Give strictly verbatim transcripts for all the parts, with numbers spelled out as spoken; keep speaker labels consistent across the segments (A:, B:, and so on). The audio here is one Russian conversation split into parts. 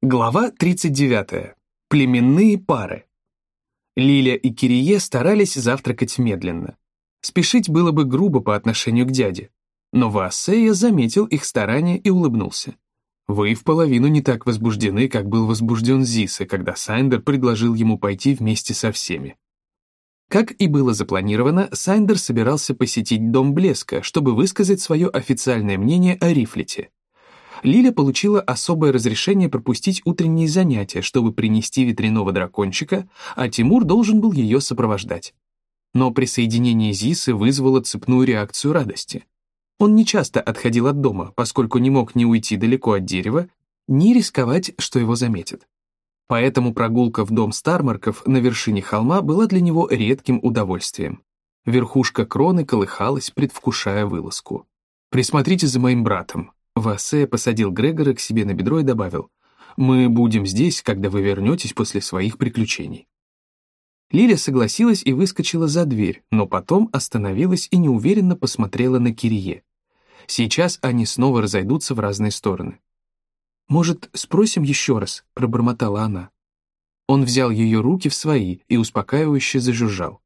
A: Глава тридцать девятая. Племенные пары. Лиля и Кирие старались завтракать медленно. Спешить было бы грубо по отношению к дяде. Но Ваасея заметил их старания и улыбнулся. «Вы в половину не так возбуждены, как был возбужден Зиса, когда Сайндер предложил ему пойти вместе со всеми». Как и было запланировано, Сайндер собирался посетить Дом Блеска, чтобы высказать свое официальное мнение о Рифлете. Лиля получила особое разрешение пропустить утренние занятия, чтобы принести ветряного дракончика, а Тимур должен был ее сопровождать. Но присоединение Зисы вызвало цепную реакцию радости. Он нечасто отходил от дома, поскольку не мог ни уйти далеко от дерева, ни рисковать, что его заметят. Поэтому прогулка в дом Стармарков на вершине холма была для него редким удовольствием. Верхушка кроны колыхалась, предвкушая вылазку. «Присмотрите за моим братом». Ваасея посадил Грегора к себе на бедро и добавил: «Мы будем здесь, когда вы вернетесь после своих приключений». Лиля согласилась и выскочила за дверь, но потом остановилась и неуверенно посмотрела на Кирие. Сейчас они снова разойдутся в разные стороны. «Может, спросим еще раз?» — пробормотала она. Он взял ее руки в свои и успокаивающе зажужжал.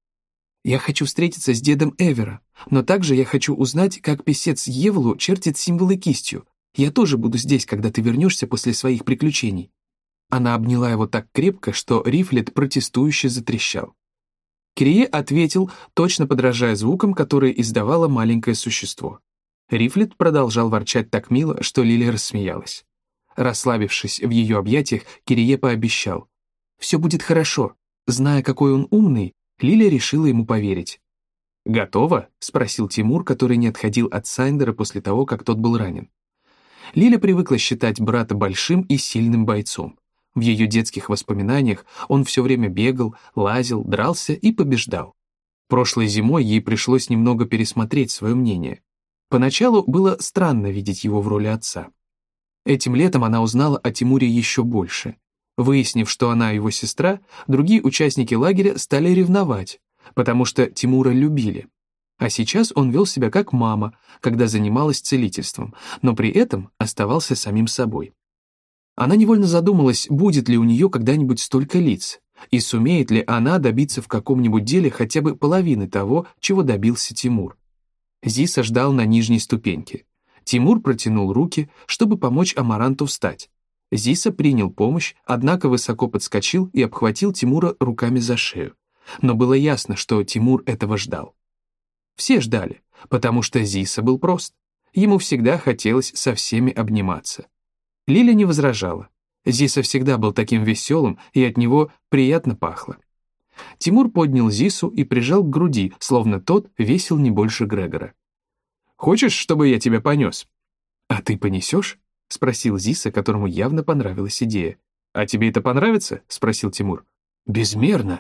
A: «Я хочу встретиться с дедом Эвера, но также я хочу узнать, как писец Евлу чертит символы кистью. Я тоже буду здесь, когда ты вернешься после своих приключений». Она обняла его так крепко, что Рифлет протестующе затрещал. Кирие ответил, точно подражая звукам, которые издавало маленькое существо. Рифлет продолжал ворчать так мило, что Лиля рассмеялась. Расслабившись в ее объятиях, Кирие пообещал: «Все будет хорошо». Зная, какой он умный, Лиля решила ему поверить. «Готово?» — спросил Тимур, который не отходил от Сайндера после того, как тот был ранен. Лиля привыкла считать брата большим и сильным бойцом. В ее детских воспоминаниях он все время бегал, лазил, дрался и побеждал. Прошлой зимой ей пришлось немного пересмотреть свое мнение. Поначалу было странно видеть его в роли отца. Этим летом она узнала о Тимуре еще больше. Выяснив, что она его сестра, другие участники лагеря стали ревновать, потому что Тимура любили. А сейчас он вел себя как мама, когда занималась целительством, но при этом оставался самим собой. Она невольно задумалась, будет ли у нее когда-нибудь столько лиц, и сумеет ли она добиться в каком-нибудь деле хотя бы половины того, чего добился Тимур. Зиса ждал на нижней ступеньке. Тимур протянул руки, чтобы помочь Амаранту встать. Зиса принял помощь, однако высоко подскочил и обхватил Тимура руками за шею. Но было ясно, что Тимур этого ждал. Все ждали, потому что Зиса был прост. Ему всегда хотелось со всеми обниматься. Лиля не возражала. Зиса всегда был таким веселым, и от него приятно пахло. Тимур поднял Зису и прижал к груди, словно тот весил не больше Грегора. «Хочешь, чтобы я тебя понес?» «А ты понесешь?» — спросил Зиса, которому явно понравилась идея. «А тебе это понравится?» — спросил Тимур. «Безмерно».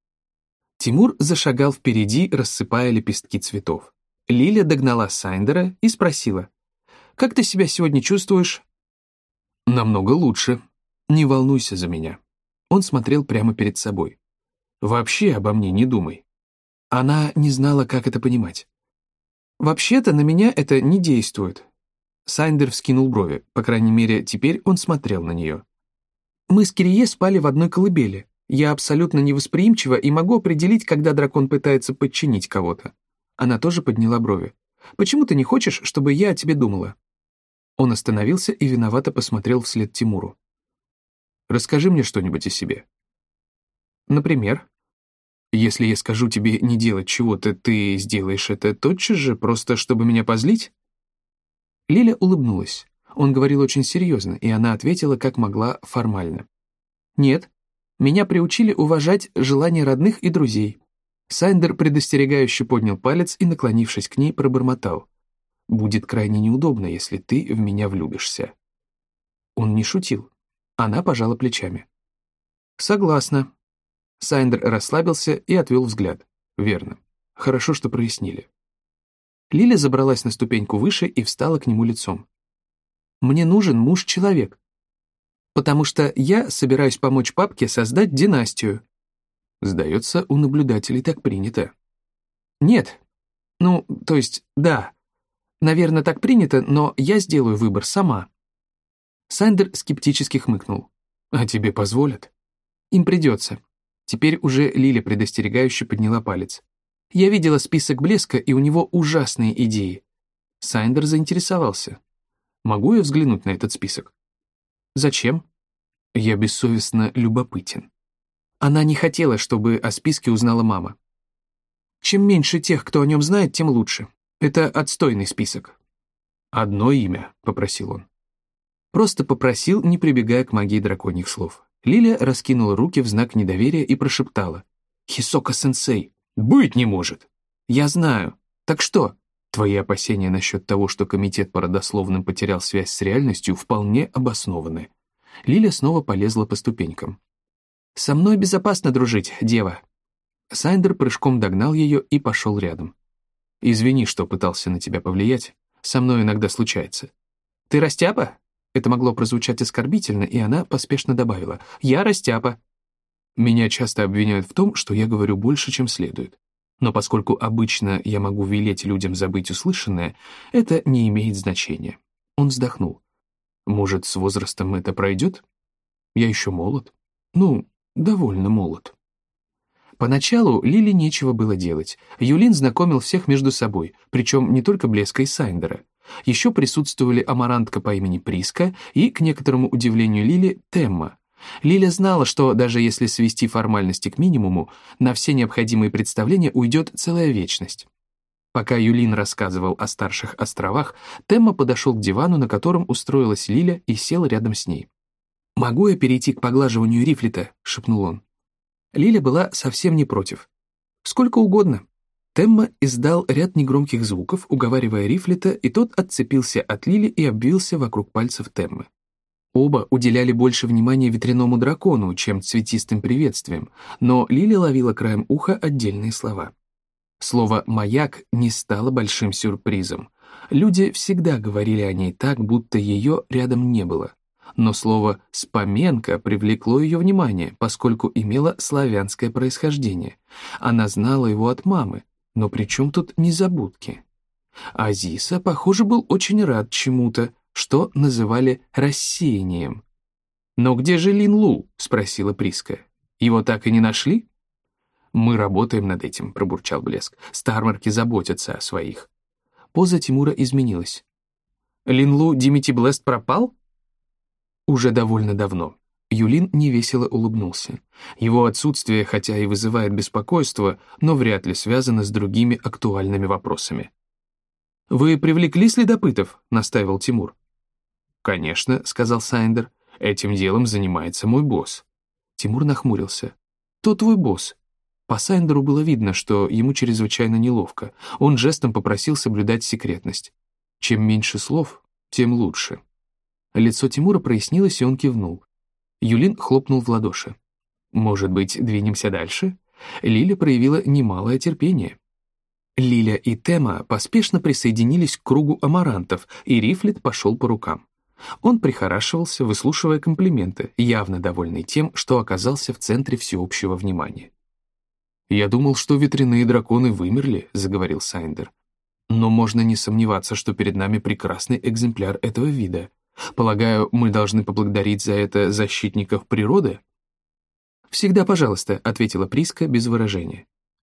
A: Тимур зашагал впереди, рассыпая лепестки цветов. Лиля догнала Сайндера и спросила: «Как ты себя сегодня чувствуешь?» «Намного лучше. Не волнуйся за меня». Он смотрел прямо перед собой. «Вообще обо мне не думай». Она не знала, как это понимать. «Вообще-то на меня это не действует». Сайндер вскинул брови, по крайней мере, теперь он смотрел на нее. «Мы с Кирие спали в одной колыбели. Я абсолютно невосприимчива и могу определить, когда дракон пытается подчинить кого-то». Она тоже подняла брови. «Почему ты не хочешь, чтобы я о тебе думала?» Он остановился и виновато посмотрел вслед Тимуру. «Расскажи мне что-нибудь о себе». «Например?» «Если я скажу тебе не делать чего-то, ты сделаешь это тотчас же, просто чтобы меня позлить?» Лиля улыбнулась. Он говорил очень серьезно, и она ответила, как могла, формально. «Нет, меня приучили уважать желания родных и друзей». Сайндер предостерегающе поднял палец и, наклонившись к ней, пробормотал: «Будет крайне неудобно, если ты в меня влюбишься». Он не шутил. Она пожала плечами. «Согласна». Сайндер расслабился и отвел взгляд. «Верно. Хорошо, что прояснили». Лиля забралась на ступеньку выше и встала к нему лицом. «Мне нужен муж-человек, потому что я собираюсь помочь папке создать династию». Сдается, у наблюдателей так принято. «Нет. Ну, то есть, да. Наверное, так принято, но я сделаю выбор сама». Сайндер скептически хмыкнул. «А тебе позволят?» «Им придется». Теперь уже Лиля предостерегающе подняла палец. «Я видела список Блеска, и у него ужасные идеи». Сайндер заинтересовался. «Могу я взглянуть на этот список?» «Зачем?» «Я бессовестно любопытен». Она не хотела, чтобы о списке узнала мама. «Чем меньше тех, кто о нем знает, тем лучше. Это отстойный список». «Одно имя», — попросил он. Просто попросил, не прибегая к магии драконьих слов. Лиля раскинула руки в знак недоверия и прошептала. «Хисока-сенсей, быть не может!» «Я знаю. Так что?» «Твои опасения насчет того, что комитет по родословным потерял связь с реальностью, вполне обоснованы». Лиля снова полезла по ступенькам. «Со мной безопасно дружить, дева». Сайндер прыжком догнал ее и пошел рядом. «Извини, что пытался на тебя повлиять. Со мной иногда случается». «Ты растяпа?» Это могло прозвучать оскорбительно, и она поспешно добавила. «Я растяпа». Меня часто обвиняют в том, что я говорю больше, чем следует. Но поскольку обычно я могу велеть людям забыть услышанное, это не имеет значения. Он вздохнул. Может, с возрастом это пройдет? Я еще молод. Ну, довольно молод. Поначалу Лиле нечего было делать. Юлин знакомил всех между собой, причем не только Блеска и Сайндера. Еще присутствовали амарантка по имени Приска и, к некоторому удивлению Лили, Темма. Лиля знала, что даже если свести формальности к минимуму, на все необходимые представления уйдет целая вечность. Пока Юлин рассказывал о старших островах, Темма подошел к дивану, на котором устроилась Лиля, и сел рядом с ней. «Могу я перейти к поглаживанию рифлета?» — шепнул он. Лиля была совсем не против. «Сколько угодно». Темма издал ряд негромких звуков, уговаривая рифлета, и тот отцепился от Лили и обвился вокруг пальцев Теммы. Оба уделяли больше внимания ветряному дракону, чем цветистым приветствиям, но Лили ловила краем уха отдельные слова. Слово «маяк» не стало большим сюрпризом. Люди всегда говорили о ней так, будто ее рядом не было. Но слово «споменка» привлекло ее внимание, поскольку имело славянское происхождение. Она знала его от мамы, но при чем тут незабудки? Азиса, похоже, был очень рад чему-то, что называли рассеянием. «Но где же Лин Лу?» — спросила Приска. «Его так и не нашли?» «Мы работаем над этим», — пробурчал Блеск. «Стармарки заботятся о своих». Поза Тимура изменилась. «Лин Лу Димити Блест пропал?» «Уже довольно давно». Юлин невесело улыбнулся. Его отсутствие, хотя и вызывает беспокойство, но вряд ли связано с другими актуальными вопросами. «Вы привлекли следопытов?» — настаивал Тимур. «Конечно», — сказал Сайндер. «Этим делом занимается мой босс». Тимур нахмурился. «Кто твой босс?» По Сайндеру было видно, что ему чрезвычайно неловко. Он жестом попросил соблюдать секретность. Чем меньше слов, тем лучше. Лицо Тимура прояснилось, и он кивнул. Юлин хлопнул в ладоши. «Может быть, двинемся дальше?» Лиля проявила немалое терпение. Лиля и Тема поспешно присоединились к кругу амарантов, и Рифлет пошел по рукам. Он прихорашивался, выслушивая комплименты, явно довольный тем, что оказался в центре всеобщего внимания. «Я думал, что ветряные драконы вымерли», — заговорил Сайндер. «Но можно не сомневаться, что перед нами прекрасный экземпляр этого вида. Полагаю, мы должны поблагодарить за это защитников природы?» «Всегда пожалуйста», — ответила Приска без выражения.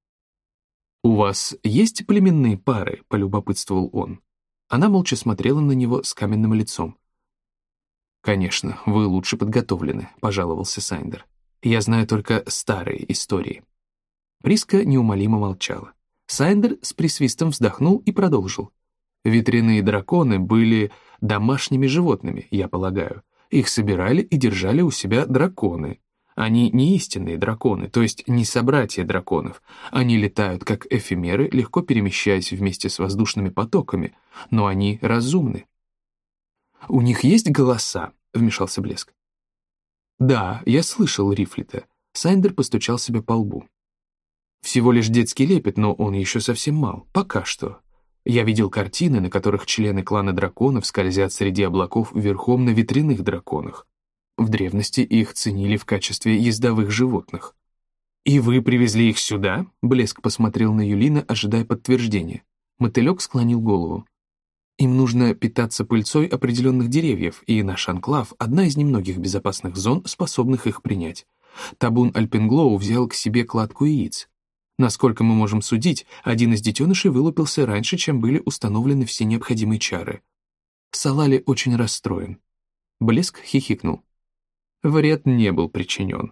A: «У вас есть племенные пары?» — полюбопытствовал он. Она молча смотрела на него с каменным лицом. «Конечно, вы лучше подготовлены», — пожаловался Сайндер. «Я знаю только старые истории». Приска неумолимо молчала. Сайндер с присвистом вздохнул и продолжил. «Ветряные драконы были домашними животными, я полагаю. Их собирали и держали у себя драконы. Они не истинные драконы, то есть не собратья драконов. Они летают, как эфемеры, легко перемещаясь вместе с воздушными потоками, но они разумны». «У них есть голоса?» — вмешался Блеск. «Да, я слышал Рифлета». Сайндер постучал себя по лбу. «Всего лишь детский лепет, но он еще совсем мал. Пока что. Я видел картины, на которых члены клана драконов скользят среди облаков верхом на ветряных драконах. В древности их ценили в качестве ездовых животных». «И вы привезли их сюда?» — Блеск посмотрел на Юлина, ожидая подтверждения. Мотылек склонил голову. Им нужно питаться пыльцой определенных деревьев, и наш анклав — одна из немногих безопасных зон, способных их принять. Табун Альпенглоу взял к себе кладку яиц. Насколько мы можем судить, один из детенышей вылупился раньше, чем были установлены все необходимые чары. Салали очень расстроен. Блеск хихикнул. Вред не был причинен.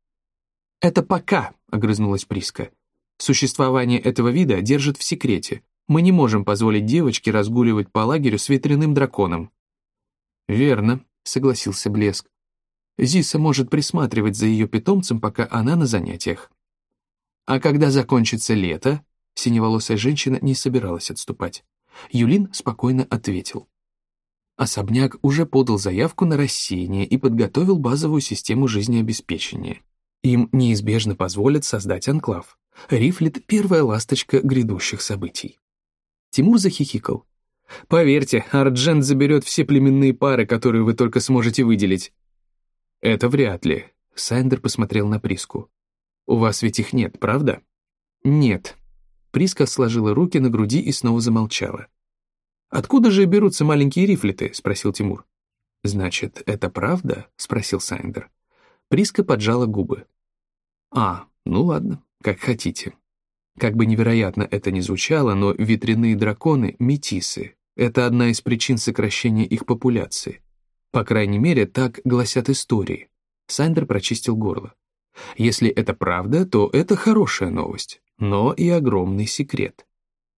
A: «Это пока», — огрызнулась Приска. «Существование этого вида держит в секрете. Мы не можем позволить девочке разгуливать по лагерю с ветряным драконом». «Верно», — согласился Блеск. «Зиса может присматривать за ее питомцем, пока она на занятиях». «А когда закончится лето?» Синеволосая женщина не собиралась отступать. Юлин спокойно ответил. Особняк уже подал заявку на рассеяние и подготовил базовую систему жизнеобеспечения. Им неизбежно позволят создать анклав. Рифлет — первая ласточка грядущих событий. Тимур захихикал. «Поверьте, Арджент заберет все племенные пары, которые вы только сможете выделить». «Это вряд ли», — Сайндер посмотрел на Приску. «У вас ведь их нет, правда?» «Нет». Приска сложила руки на груди и снова замолчала. «Откуда же берутся маленькие рифлеты?» — спросил Тимур. «Значит, это правда?» — спросил Сайндер. Приска поджала губы. «А, ну ладно, как хотите». Как бы невероятно это ни звучало, но ветряные драконы — метисы. Это одна из причин сокращения их популяции. По крайней мере, так гласят истории. Сайндер прочистил горло. Если это правда, то это хорошая новость, но и огромный секрет.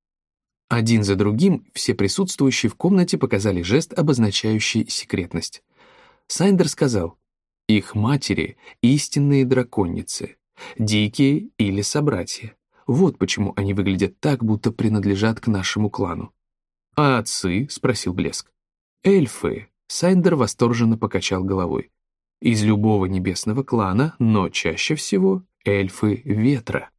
A: Один за другим все присутствующие в комнате показали жест, обозначающий секретность. Сайндер сказал: «Их матери — истинные драконицы, дикие или собратья. Вот почему они выглядят так, будто принадлежат к нашему клану». «А отцы?» — спросил Блеск. «Эльфы», — Сайндер восторженно покачал головой. «Из любого небесного клана, но чаще всего эльфы ветра».